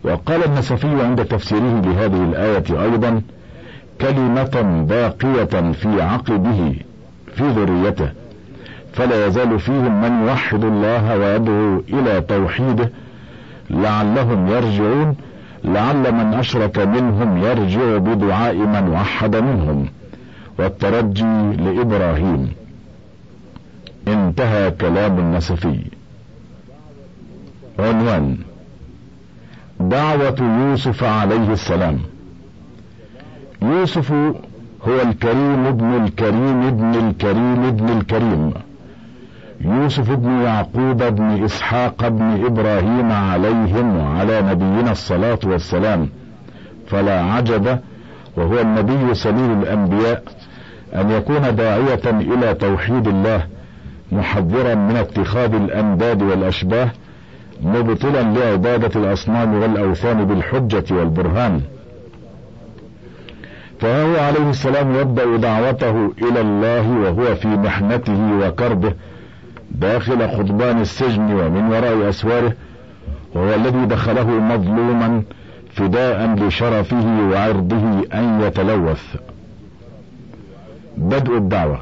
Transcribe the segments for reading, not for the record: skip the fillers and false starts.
وقال النسفي عند تفسيره لهذه الآية أيضا: كلمة باقية في عقبه في ذريته، فلا يزال فيهم من يوحد الله ويدعو إلى توحيده لعلهم يرجعون، لعل من أشرك منهم يرجع بدعاء من وحد منهم، والترجي لإبراهيم. انتهى كلام النسفي. عنوان: دعوة يوسف عليه السلام. يوسف هو الكريم ابن الكريم ابن الكريم ابن الكريم، يوسف ابن يعقوب ابن إسحاق ابن إبراهيم عليهم وعلى نبينا الصلاة والسلام، فلا عجب وهو النبي سليل الأنبياء أن يكون داعية إلى توحيد الله، محذرا من اتخاذ الأنداد والأشباه، مبطلا لعبادة الأصنام والأوثان بالحجة والبرهان. فهو عليه السلام يبدأ دعوته إلى الله وهو في محنته وكربه داخل خضبان السجن ومن وراء أسواره، وهو الذي دخله مظلوما فداء لشرفه وعرضه أن يتلوث. بدء الدعوة.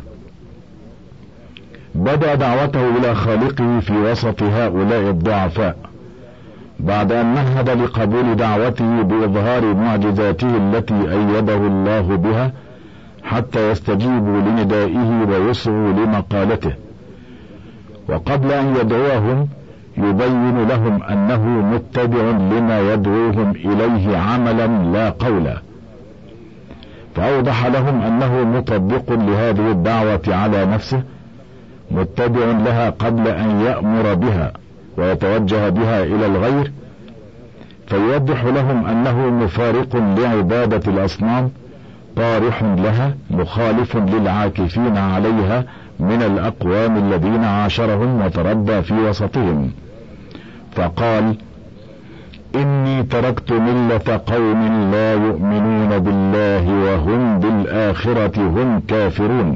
بدأ دعوته إلى خالقه في وسط هؤلاء الضعفاء، بعد أن مهد لقبول دعوته بإظهار معجزاته التي أيده الله بها حتى يستجيبوا لندائه ويسعوا لمقالته. وقبل أن يدعوهم يبين لهم أنه متبع لما يدعوهم إليه عملا لا قولا، فأوضح لهم أنه مطبق لهذه الدعوة على نفسه، متبع لها قبل أن يأمر بها ويتوجه بها إلى الغير، فيوضح لهم أنه مفارق لعبادة الأصنام، طارح لها، مخالف للعاكفين عليها من الأقوام الذين عاشرهم وتربى في وسطهم، فقال: إني تركت ملة قوم لا يؤمنون بالله وهم بالآخرة هم كافرون.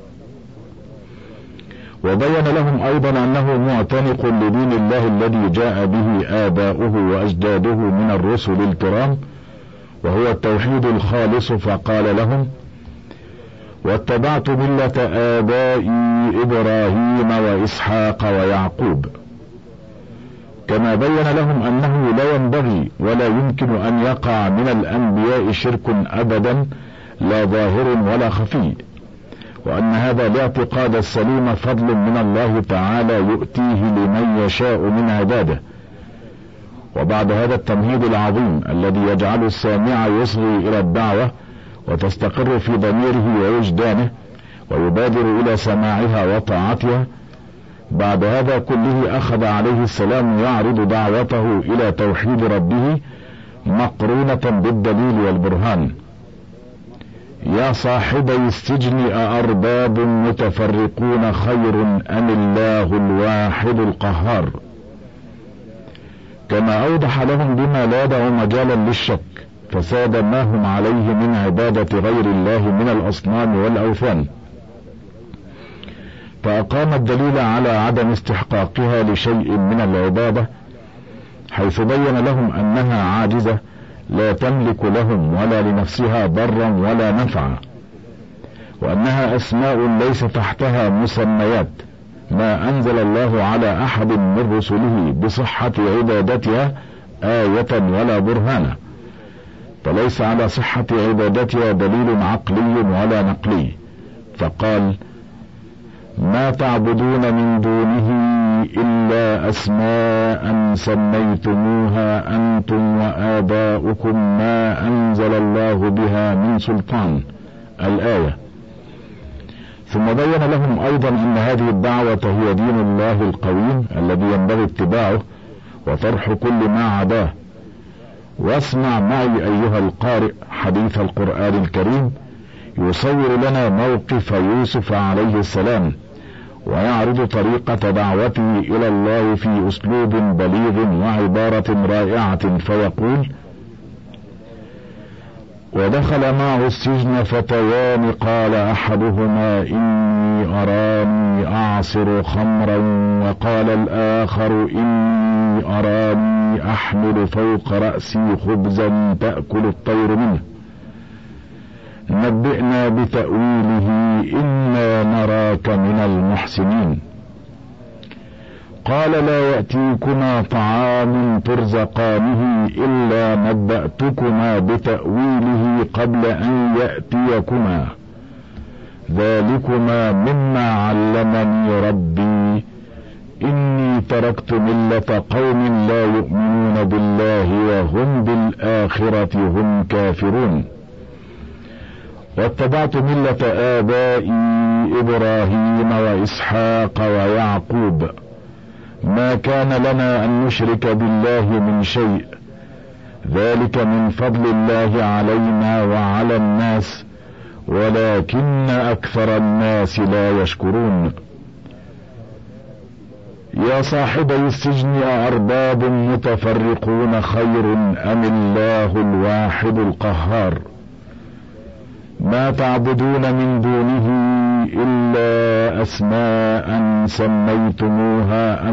وبين لهم أيضا أنه معتنق لدين الله الذي جاء به آباؤه وأجداده من الرسل الكرام، وهو التوحيد الخالص، فقال لهم: واتبعت ملة آبائي إبراهيم وإسحاق ويعقوب. كما بين لهم أنه لا ينبغي ولا يمكن أن يقع من الأنبياء شرك أبدا، لا ظاهر ولا خفي، وأن هذا الاعتقاد السليم فضل من الله تعالى يؤتيه لمن يشاء من عباده. وبعد هذا التمهيد العظيم الذي يجعل السامع يصغي إلى الدعوة وتستقر في ضميره ووجدانه ويبادر إلى سماعها وطاعتها، بعد هذا كله أخذ عليه السلام يعرض دعوته إلى توحيد ربه مقرونة بالدليل والبرهان. يا صاحبي السجن أأرباب متفرقون خير أم الله الواحد القهار. كما أوضح لهم بما لا يدع مجالا للشك فساد ما هم عليه من عبادة غير الله من الأصنام والأوثان، فأقام الدليل على عدم استحقاقها لشيء من العبادة، حيث بين لهم أنها عاجزة لا تملك لهم ولا لنفسها ضرا ولا نفعا، وأنها أسماء ليس تحتها مسميات، ما أنزل الله على أحد من رسله بصحة عبادتها آية ولا برهانا، فليس على صحة عبادتها دليل عقلي ولا نقلي. فقال: ما تعبدون من دونه إلا أسماء سميتموها أنتم وآباؤكم ما أنزل الله بها من سلطان. الآية. ثم بين لهم أيضا أن هذه الدعوة هي دين الله القويم الذي ينبغي اتباعه وطرح كل ما عداه. واسمع معي أيها القارئ حديث القرآن الكريم يصور لنا موقف يوسف عليه السلام، ويعرض طريقة دعوته إلى الله في أسلوب بليغ وعبارة رائعة، فيقول: ودخل معه السجن فتيان قال احدهما اني اراني اعصر خمرا وقال الاخر اني اراني احمل فوق رأسي خبزا تأكل الطير منه نبئنا بتأويله إنا نراك من المحسنين. قال لا يأتيكما طعام ترزقانه إلا نبأتكما بتأويله قبل أن يأتيكما ذلكما مما علمني ربي إني تركت ملة قوم لا يؤمنون بالله وهم بالآخرة هم كافرون واتبعت ملة آبائي إبراهيم وإسحاق ويعقوب ما كان لنا أن نشرك بالله من شيء ذلك من فضل الله علينا وعلى الناس ولكن أكثر الناس لا يشكرون. يا صاحبي السجن أأرباب متفرقون خير أم الله الواحد القهار ما تعبدون من دونه إلا أسماء سميتموها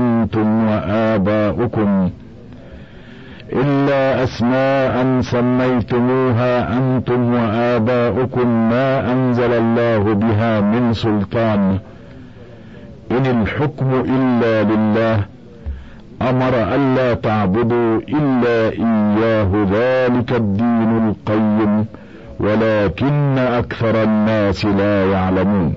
أنتم وآباؤكم ما أنزل الله بها من سلطان إن الحكم إلا لله أمر ألا تعبدوا إلا إياه ذلك الدين القيم ولكن أكثر الناس لا يعلمون.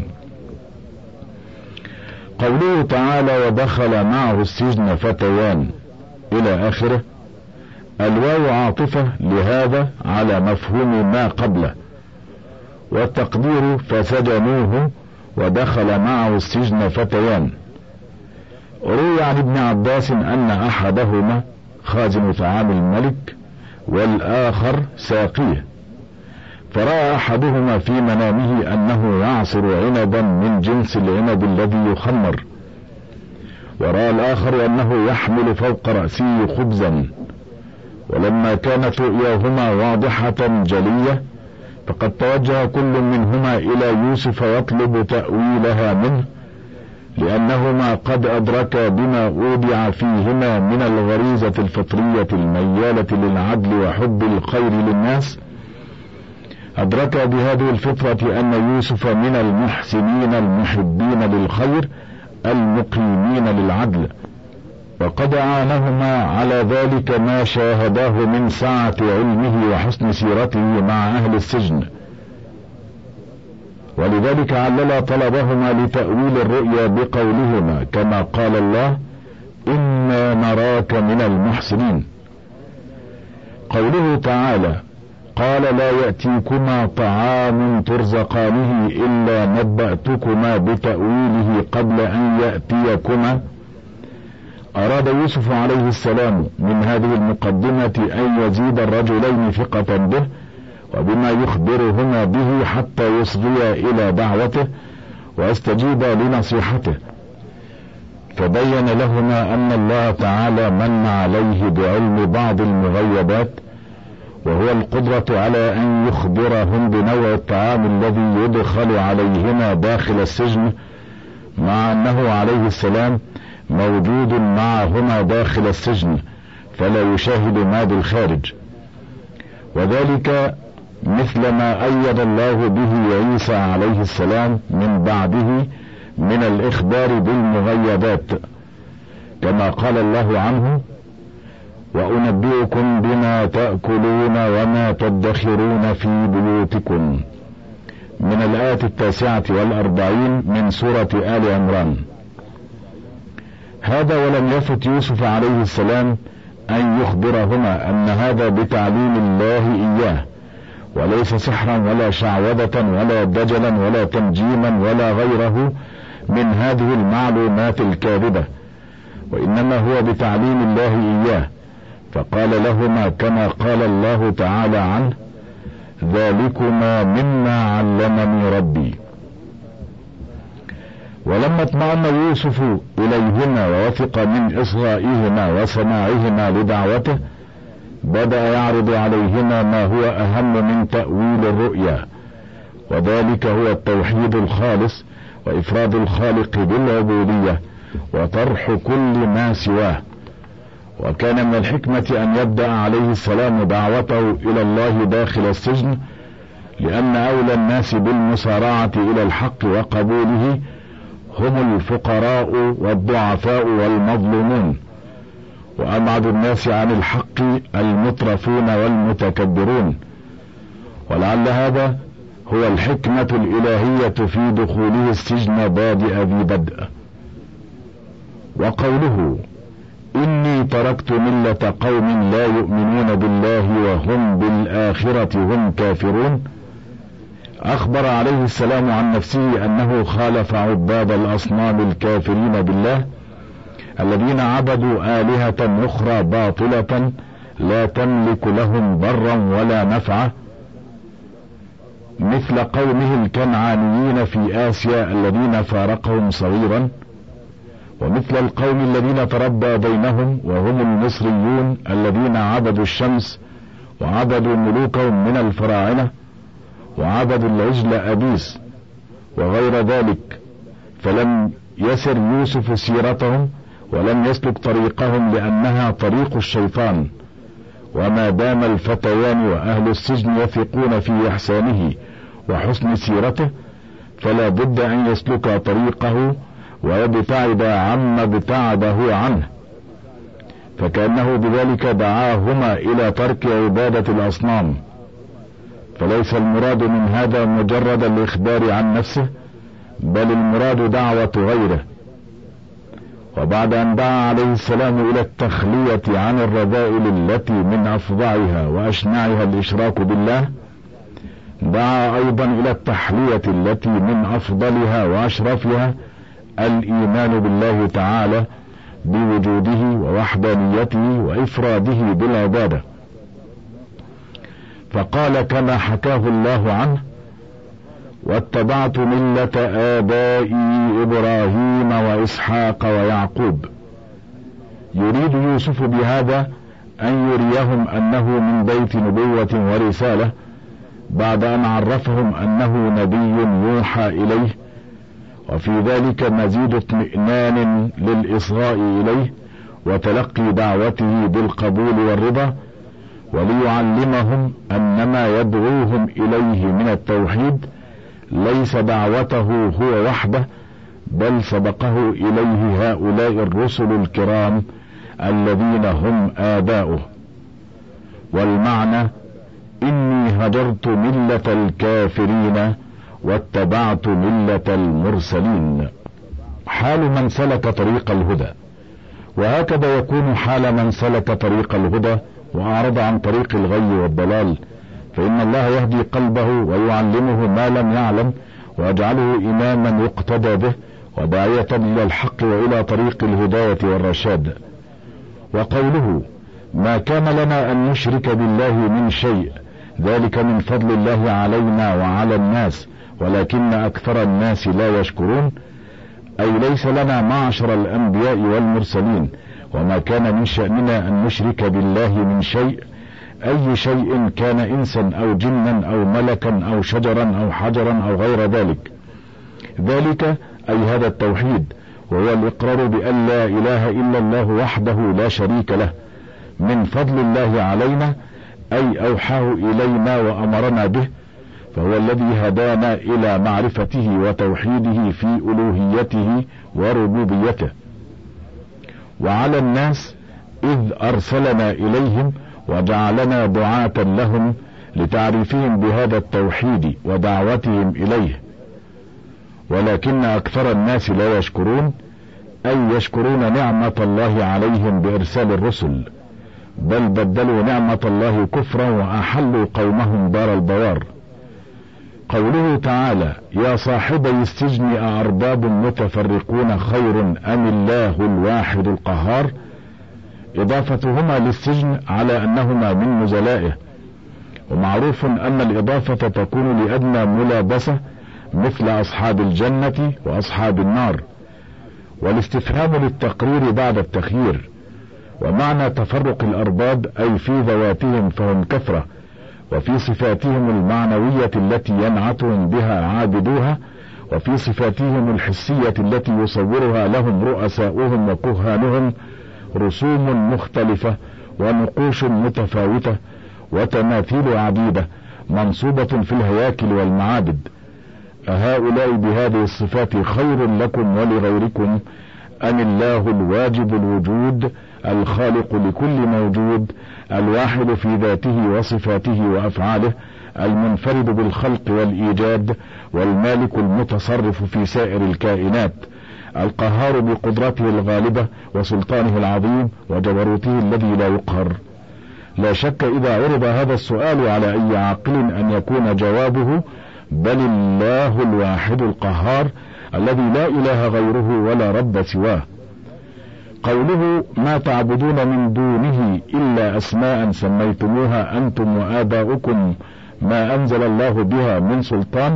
قوله تعالى ودخل معه السجن فتيان إلى آخره الواو عاطفة لهذا على مفهوم ما قبله والتقدير فسجنوه ودخل معه السجن فتيان. روي عن ابن عباس أن أحدهما خازن طعام الملك والآخر ساقيه فرأى أحدهما في منامه أنه يعصر عنبا من جنس العنب الذي يخمر ورأى الآخر أنه يحمل فوق رأسه خبزا ولما كانت رؤياهما واضحة جلية فقد توجه كل منهما إلى يوسف يطلب تأويلها منه لأنهما قد أدركا بما أودع فيهما من الغريزة الفطرية الميالة للعدل وحب الخير للناس أدركا بهذه الفطرة أن يوسف من المحسنين المحبين للخير المقيمين للعدل وقد أعانهما على ذلك ما شاهداه من سعة علمه وحسن سيرته مع أهل السجن ولذلك علل طلبهما لتأويل الرؤيا بقولهما كما قال الله إنا نراك من المحسنين. قوله تعالى قال لا يأتيكما طعام ترزقانه إلا نبأتكما بتأويله قبل أن يأتيكما أراد يوسف عليه السلام من هذه المقدمة أن يزيد الرجلين ثقة به وبما يخبرهما به حتى يصغيا إلى دعوته ويستجيبا لنصيحته فبين لهما أن الله تعالى من عليه بعلم بعض المغيبات وهو القدرة على أن يخبرهم بنوع الطعام الذي يدخل عليهما داخل السجن مع أنه عليه السلام موجود معهما داخل السجن فلا يشاهد ما بالخارج وذلك مثل ما أيد الله به عيسى عليه السلام من بعده من الإخبار بالمغيبات كما قال الله عنه وأنبئكم بما تأكلون وما تدخرون في بيوتكم من الآية 49 من سورة آل عمران. هذا ولم يفت يوسف عليه السلام أن يخبرهما أن هذا بتعليم الله إياه وليس سحرا ولا شعوذة ولا دجلا ولا تنجيما ولا غيره من هذه المعلومات الكاذبة وإنما هو بتعليم الله إياه فقال لهما كما قال الله تعالى عنه ذلكما مما علمني ربي. ولما اطمأن يوسف إليهما ووثق من إصغائهما وسماعهما لدعوته بدأ يعرض عليهما ما هو أهم من تأويل الرؤيا، وذلك هو التوحيد الخالص وإفراد الخالق بالعبودية وطرح كل ما سواه. وكان من الحكمة أن يبدأ عليه السلام دعوته إلى الله داخل السجن، لأن أولى الناس بالمسارعة إلى الحق وقبوله هم الفقراء والضعفاء والمظلومون، وأبعد الناس عن الحق المترفون والمتكبرون. ولعل هذا هو الحكمة الإلهية في دخوله السجن بادئ ذي بدء. وقوله إني تركت ملة قوم لا يؤمنون بالله وهم بالآخرة هم كافرون، أخبر عليه السلام عن نفسه أنه خالف عباد الأصنام الكافرين بالله الذين عبدوا آلهة أخرى باطلة لا تملك لهم ضرا ولا نفعا، مثل قومه الكنعانيين في آسيا الذين فارقهم صغيرا، ومثل القوم الذين تربى بينهم وهم المصريون الذين عبدوا الشمس وعبدوا ملوكهم من الفراعنة وعبدوا العجل أبيس وغير ذلك، فلم يسر يوسف سيرتهم ولم يسلك طريقهم لأنها طريق الشيطان. وما دام الفتيان وأهل السجن يثقون في إحسانه وحسن سيرته فلا بد أن يسلك طريقه ويبتعد عما ابتعده عنه، فكأنه بذلك دعاهما إلى ترك عبادة الأصنام. فليس المراد من هذا مجرد الإخبار عن نفسه، بل المراد دعوة غيره. وبعد أن دعا عليه السلام إلى التخلية عن الرذائل التي من أفظعها وأشنعها الإشراك بالله، دعا أيضا إلى التحلية التي من أفضلها وأشرفها الإيمان بالله تعالى بوجوده ووحدانيته وإفراده بالعبادة، فقال كما حكاه الله عنه: واتبعت ملة آبائي إبراهيم وإسحاق ويعقوب. يريد يوسف بهذا أن يريهم أنه من بيت نبوة ورسالة، بعد أن عرفهم أنه نبي يوحى إليه، وفي ذلك مزيد اطمئنان للإصغاء إليه وتلقي دعوته بالقبول والرضا، وليعلمهم أن ما يدعوهم إليه من التوحيد ليس دعوته هو وحده، بل سبقه إليه هؤلاء الرسل الكرام الذين هم آباؤه. والمعنى: إني هجرت ملة الكافرين واتبعت ملة المرسلين. حال من سلك طريق الهدى. وهكذا يكون حال من سلك طريق الهدى وأعرض عن طريق الغي والضلال، فإن الله يهدي قلبه ويعلمه ما لم يعلم ويجعله إماما يقتدى به وداعية إلى الحق وإلى طريق الهداية والرشاد. وقوله: ما كان لنا أن نشرك بالله من شيء، ذلك من فضل الله علينا وعلى الناس ولكن أكثر الناس لا يشكرون، أي ليس لنا معشر الأنبياء والمرسلين وما كان من شأننا أن نشرك بالله من شيء، أي شيء كان إنسا أو جنا أو ملكا أو شجرا أو حجرا أو غير ذلك. ذلك أي هذا التوحيد، وهو الإقرار بأن لا إله إلا الله وحده لا شريك له، من فضل الله علينا، أي أوحاه إلينا وأمرنا به، فهو الذي هدانا إلى معرفته وتوحيده في ألوهيته وربوبيته. وعلى الناس إذ أرسلنا إليهم وجعلنا دعاة لهم لتعريفهم بهذا التوحيد ودعوتهم إليه، ولكن أكثر الناس لا يشكرون، أي يشكرون نعمة الله عليهم بإرسال الرسل، بل بدلوا نعمة الله كفرا وأحلوا قومهم دار البوار. قوله تعالى: يا صاحبي السجن أأرباب متفرقون خير أم الله الواحد القهار، إضافتهما للسجن على أنهما من نزلائه، ومعروف أن الإضافة تكون لأدنى ملابسة مثل أصحاب الجنة وأصحاب النار، والاستفهام للتقرير بعد التخيير، ومعنى تفرق الأرباب أي في ذواتهم فهم كثرة، وفي صفاتهم المعنوية التي ينعتهم بها عابدوها، وفي صفاتهم الحسية التي يصورها لهم رؤساؤهم وكهانهم رسوم مختلفة ونقوش متفاوتة وتماثيل عديدة منصوبة في الهياكل والمعابد. أهؤلاء بهذه الصفات خير لكم ولغيركم أم الله الواجب الوجود الخالق لكل موجود الواحد في ذاته وصفاته وأفعاله المنفرد بالخلق والإيجاد والمالك المتصرف في سائر الكائنات القهار بقدرته الغالبة وسلطانه العظيم وجبروته الذي لا يقهر؟ لا شك إذا عرض هذا السؤال على أي عاقل أن يكون جوابه بل الله الواحد القهار الذي لا إله غيره ولا رب سواه. قوله ما تعبدون من دونه إلا أسماء سميتموها أنتم وآباؤكم ما أنزل الله بها من سلطان،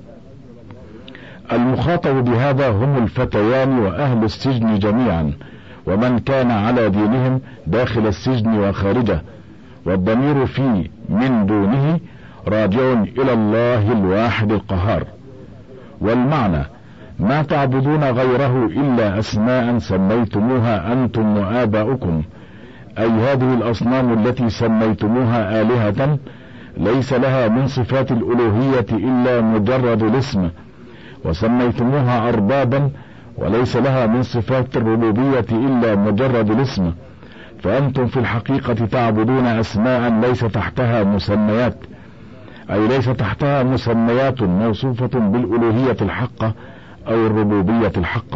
المخاطب بهذا هم الفتيان وأهل السجن جميعا ومن كان على دينهم داخل السجن وخارجه، والضمير في من دونه راجع إلى الله الواحد القهار. والمعنى ما تعبدون غيره إلا أسماء سميتموها أنتم وآباؤكم، أي هذه الأصنام التي سميتموها آلهة ليس لها من صفات الألوهية إلا مجرد الاسم، وسميتموها أربابا وليس لها من صفات الربوبية إلا مجرد الاسم، فأنتم في الحقيقة تعبدون أسماء ليس تحتها مسميات، أي ليس تحتها مسميات موصوفة بالألوهية الحقة أو الربوبية الحقة.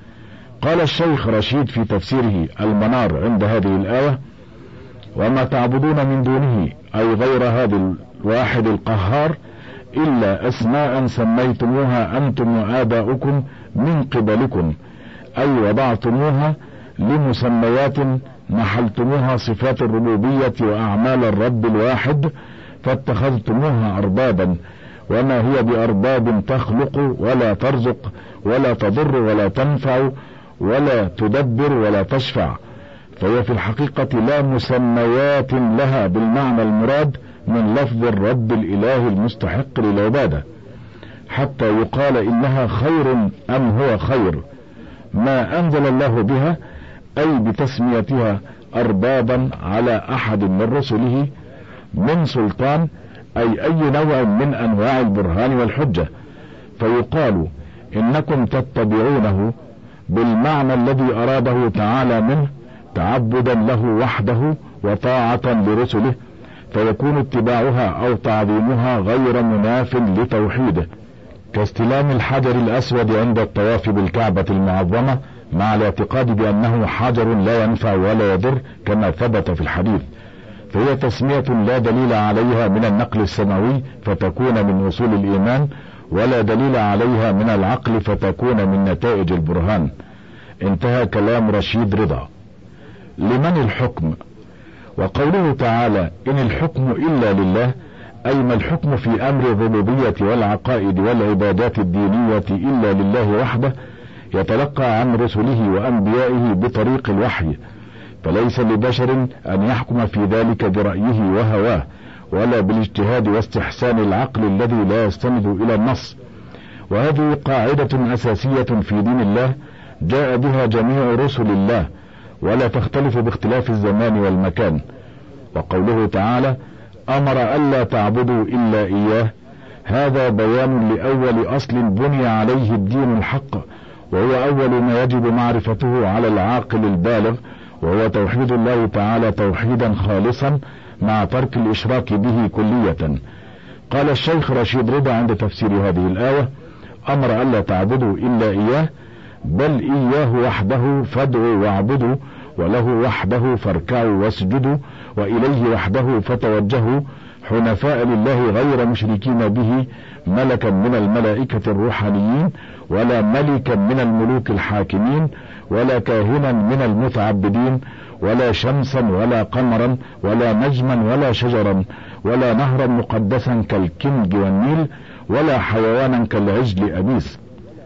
قال الشيخ رشيد في تفسيره المنار عند هذه الآية: وما تعبدون من دونه أي غير هذا الواحد القهار إلا أسماء سميتموها أنتم وآباؤكم من قبلكم، أي وضعتموها لمسميات نحلتموها صفات الربوبية وأعمال الرب الواحد فاتخذتموها أربابا، وما هي بأرباب تخلق ولا ترزق ولا تضر ولا تنفع ولا تدبر ولا تشفع، فهي في الحقيقة لا مسميات لها بالمعنى المراد من لفظ الرب الإله المستحق للعبادة، حتى يقال إنها خير أم هو خير ما أنزل الله بها، أي بتسميتها أربابا على أحد من رسله من سلطان، أي نوع من أنواع البرهان والحجة، فيقال إنكم تتبعونه بالمعنى الذي أراده تعالى منه تعبدا له وحده وطاعة لرسله، فيكون اتباعها أو تعظيمها غير مناف لتوحيده، كاستلام الحجر الأسود عند الطواف بالكعبة المعظمة مع الاعتقاد بأنه حجر لا ينفع ولا يضر كما ثبت في الحديث، فهي تسمية لا دليل عليها من النقل السماوي فتكون من أصول الإيمان، ولا دليل عليها من العقل فتكون من نتائج البرهان. انتهى كلام رشيد رضا. لمن الحكم؟ وقوله تعالى إن الحكم إلا لله، أي ما الحكم في أمر الربوبية والعقائد والعبادات الدينية إلا لله وحده، يتلقى عن رسله وأنبيائه بطريق الوحي، فليس لبشر أن يحكم في ذلك برأيه وهواه ولا بالاجتهاد واستحسان العقل الذي لا يستند إلى النص، وهذه قاعدة أساسية في دين الله جاء بها جميع رسل الله ولا تختلف باختلاف الزمان والمكان. وقوله تعالى أمر ألا تعبدوا إلا إياه، هذا بيان لأول أصل بني عليه الدين الحق، وهو أول ما يجب معرفته على العاقل البالغ، وهو توحيد الله تعالى توحيدا خالصا مع ترك الإشراك به كلية. قال الشيخ رشيد رضا عند تفسير هذه الآية أمر ألا تعبدوا إلا إياه، بل إياه وحده فادعوا واعبدوا، وله وحده فاركعوا واسجدوا، وإليه وحده فتوجهوا حنفاء لله غير مشركين به ملكا من الملائكة الروحانيين، ولا ملكا من الملوك الحاكمين، ولا كاهنا من المتعبدين، ولا شمسا ولا قمرا ولا نجما ولا شجرا، ولا نهرا مقدسا كالكنج والنيل، ولا حيوانا كالعجل أبيس.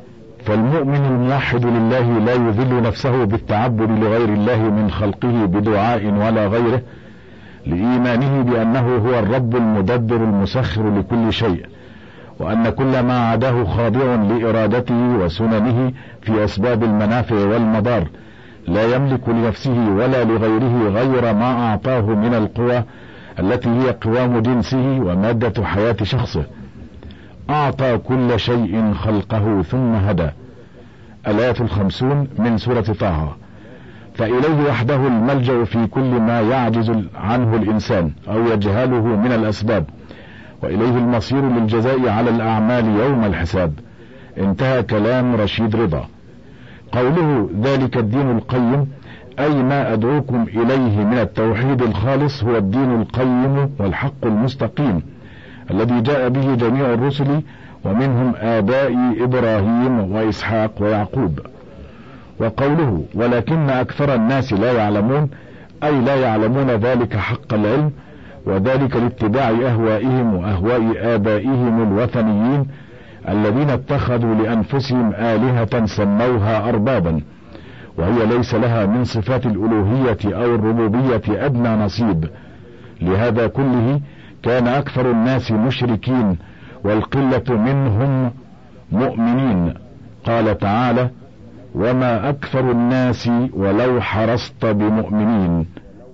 فالمؤمن الموحد لله لا يذل نفسه بالتعبد لغير الله من خلقه بدعاء ولا غيره، لإيمانه بأنه هو الرب المدبر المسخر لكل شيء، وأن كل ما عداه خاضع لإرادته وسننه في أسباب المنافع والمضار، لا يملك لنفسه ولا لغيره غير ما أعطاه من القوى التي هي قوام جنسه ومادة حياة شخصه. أعطى كل شيء خلقه ثم هدى. الآية 50 من سورة طه. فإليه وحده الملجأ في كل ما يعجز عنه الإنسان أو يجهله من الأسباب، وإليه المصير للجزاء على الأعمال يوم الحساب. انتهى كلام رشيد رضا. قوله ذلك الدين القيم أي ما أدعوكم إليه من التوحيد الخالص هو الدين القيم والحق المستقيم الذي جاء به جميع الرسل، ومنهم آبائي إبراهيم وإسحاق ويعقوب. وقوله ولكن أكثر الناس لا يعلمون أي لا يعلمون ذلك حق العلم، وذلك لاتباع أهوائهم وأهواء آبائهم الوثنيين الذين اتخذوا لأنفسهم آلهة سموها أربابا، وهي ليس لها من صفات الألوهية أو الربوبية أدنى نصيب. لهذا كله كان أكثر الناس مشركين والقلة منهم مؤمنين. قال تعالى وما أكثر الناس ولو حرصت بمؤمنين.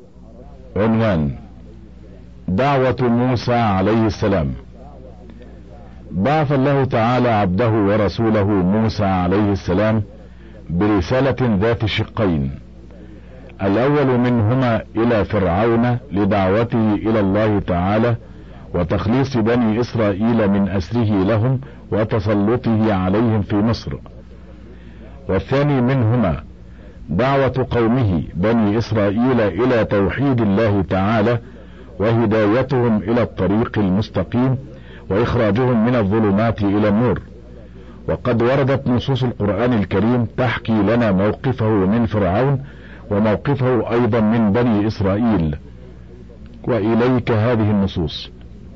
عنوان دعوة موسى عليه السلام. بعث الله تعالى عبده ورسوله موسى عليه السلام برسالة ذات شقين، الأول منهما إلى فرعون لدعوته إلى الله تعالى وتخليص بني إسرائيل من أسره لهم وتسلطه عليهم في مصر، والثاني منهما دعوة قومه بني إسرائيل إلى توحيد الله تعالى وهدايتهم إلى الطريق المستقيم وإخراجهم من الظلمات إلى النور. وقد وردت نصوص القرآن الكريم تحكي لنا موقفه من فرعون وموقفه أيضا من بني إسرائيل، وإليك هذه النصوص.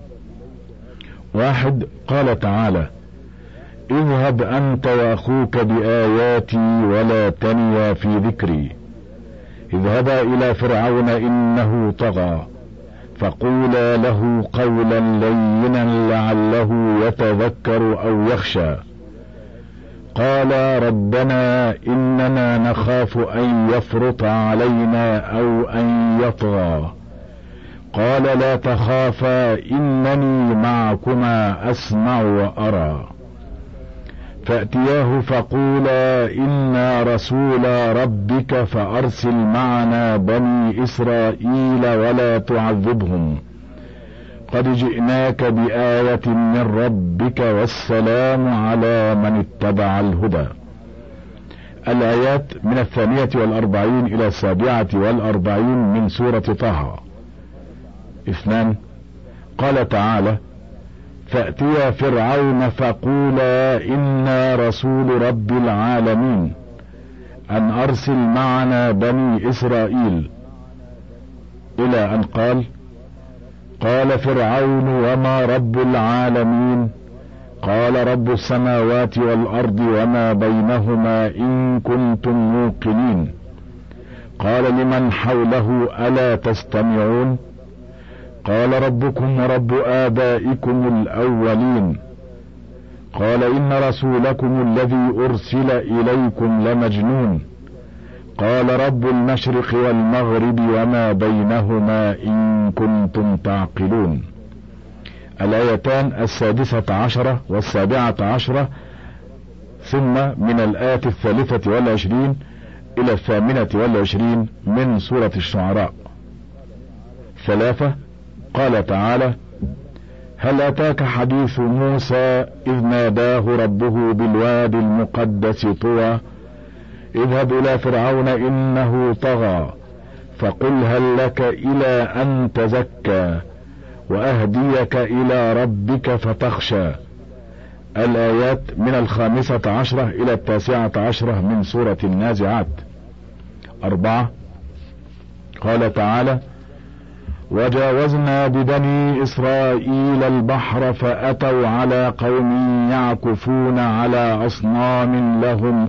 1. قال تعالى اذهب أنت وأخوك بآياتي ولا تنيا في ذكري، اذهبا إلى فرعون إنه طغى فقولا له قولا لينا لعله يتذكر أو يخشى. قال ربنا إننا نخاف أن يفرط علينا أو أن يطغى. قال لا تخافا إنني معكما أسمع وأرى. فأتياه فقولا إنا رسول ربك فأرسل معنا بني إسرائيل ولا تعذبهم قد جئناك بآية من ربك والسلام على من اتبع الهدى. الآيات من 42 إلى 47 من سورة طه. 2. قال تعالى فأتيا فرعون فقولا إنا رسول رب العالمين أن أرسل معنا بني إسرائيل، إلى أن قال فرعون وما رب العالمين؟ قال رب السماوات والأرض وما بينهما إن كنتم موقنين. قال لمن حوله ألا تستمعون؟ قال ربكم ورب آبائكم الأولين. قال إن رسولكم الذي أرسل إليكم لمجنون. قال رب المشرق والمغرب وما بينهما إن كنتم تعقلون. الآيتان 16 و17، ثم من الآية 23 إلى 28 من سورة الشعراء. 3. قال تعالى هل أتاك حديث موسى إذ ناداه ربه بالوادي المقدس طوى اذهب إلى فرعون إنه طغى فقل هل لك إلى أن تزكى وأهديك إلى ربك فتخشى. الآيات من 15 إلى 19 من سورة النازعات. 4. قال تعالى وجاوزنا ببني إسرائيل البحر فأتوا على قوم يعكفون على أصنام لهم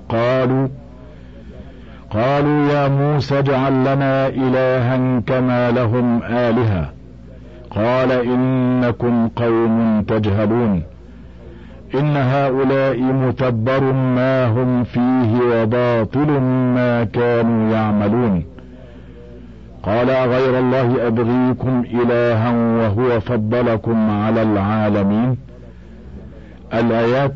قالوا يا موسى اجعل لنا إلها كما لهم آلهة قال إنكم قوم تجهلون إن هؤلاء متبر ما هم فيه وباطل ما كانوا يعملون قال أغير الله أبغيكم إلها وهو فضلكم على العالمين. الآيات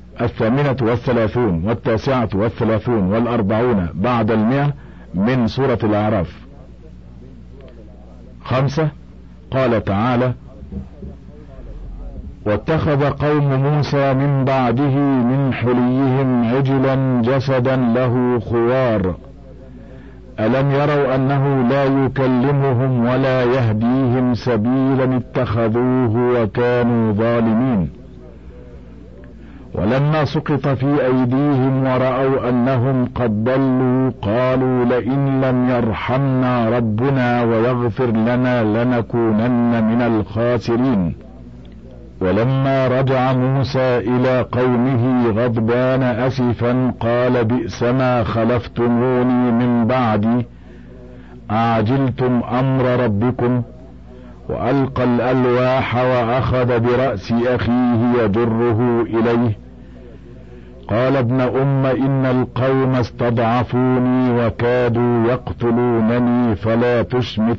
38 39 والأربعون بعد 100 من سورة الأعراف. 5. قال تعالى واتخذ قوم موسى من بعده من حليهم عجلا جسدا له خوار ألم يروا أنه لا يكلمهم ولا يهديهم سبيلا اتخذوه وكانوا ظالمين ولما سقط في أيديهم ورأوا أنهم قد ضلوا قالوا لئن لم يرحمنا ربنا ويغفر لنا لنكونن من الخاسرين. ولما رجع موسى إلى قومه غضبان أسفا قال بئس ما خلفتموني من بعدي أعجلتم أمر ربكم وألقى الألواح وأخذ برأس أخيه يجره إليه قال ابن أم إن القوم استضعفوني وكادوا يقتلونني فلا تشمت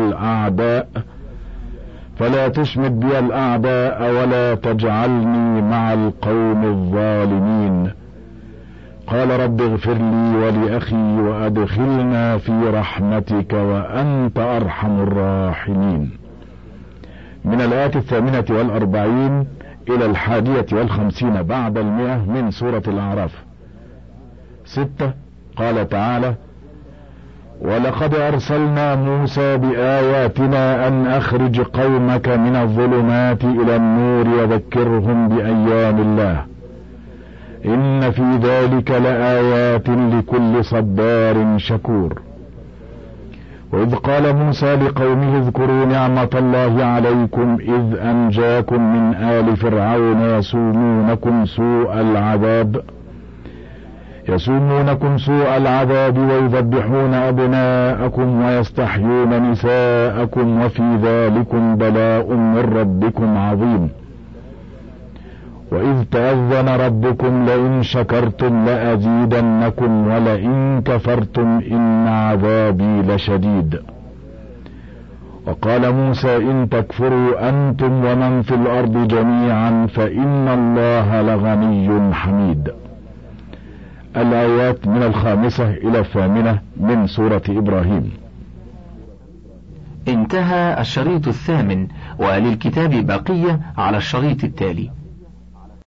بي الأعداء ولا تجعلني مع القوم الظالمين. قال رب اغفر لي ولأخي وأدخلنا في رحمتك وأنت أرحم الراحمين. من الآيات 48 إلى 51 بعد 100 من سورة الأعراف. 6. قال تعالى ولقد أرسلنا موسى بآياتنا أن أخرج قومك من الظلمات إلى النور وذكرهم بأيام الله إن في ذلك لآيات لكل صبار شكور. وإذ قال موسى لقومه اذكروا نعمة الله عليكم إذ أنجاكم من آل فرعون يسومونكم سوء العذاب ويذبحون أبناءكم ويستحيون نساءكم وفي ذلكم بلاء من ربكم عظيم. وإذ تأذن ربكم لئن شكرتم لأزيدنكم ولئن كفرتم إن عذابي لشديد. وقال موسى إن تكفروا أنتم ومن في الأرض جميعا فإن الله لغني حميد. الآيات من 5 إلى 8 من سورة إبراهيم. انتهى الشريط 8 وللكتاب بقية على الشريط التالي.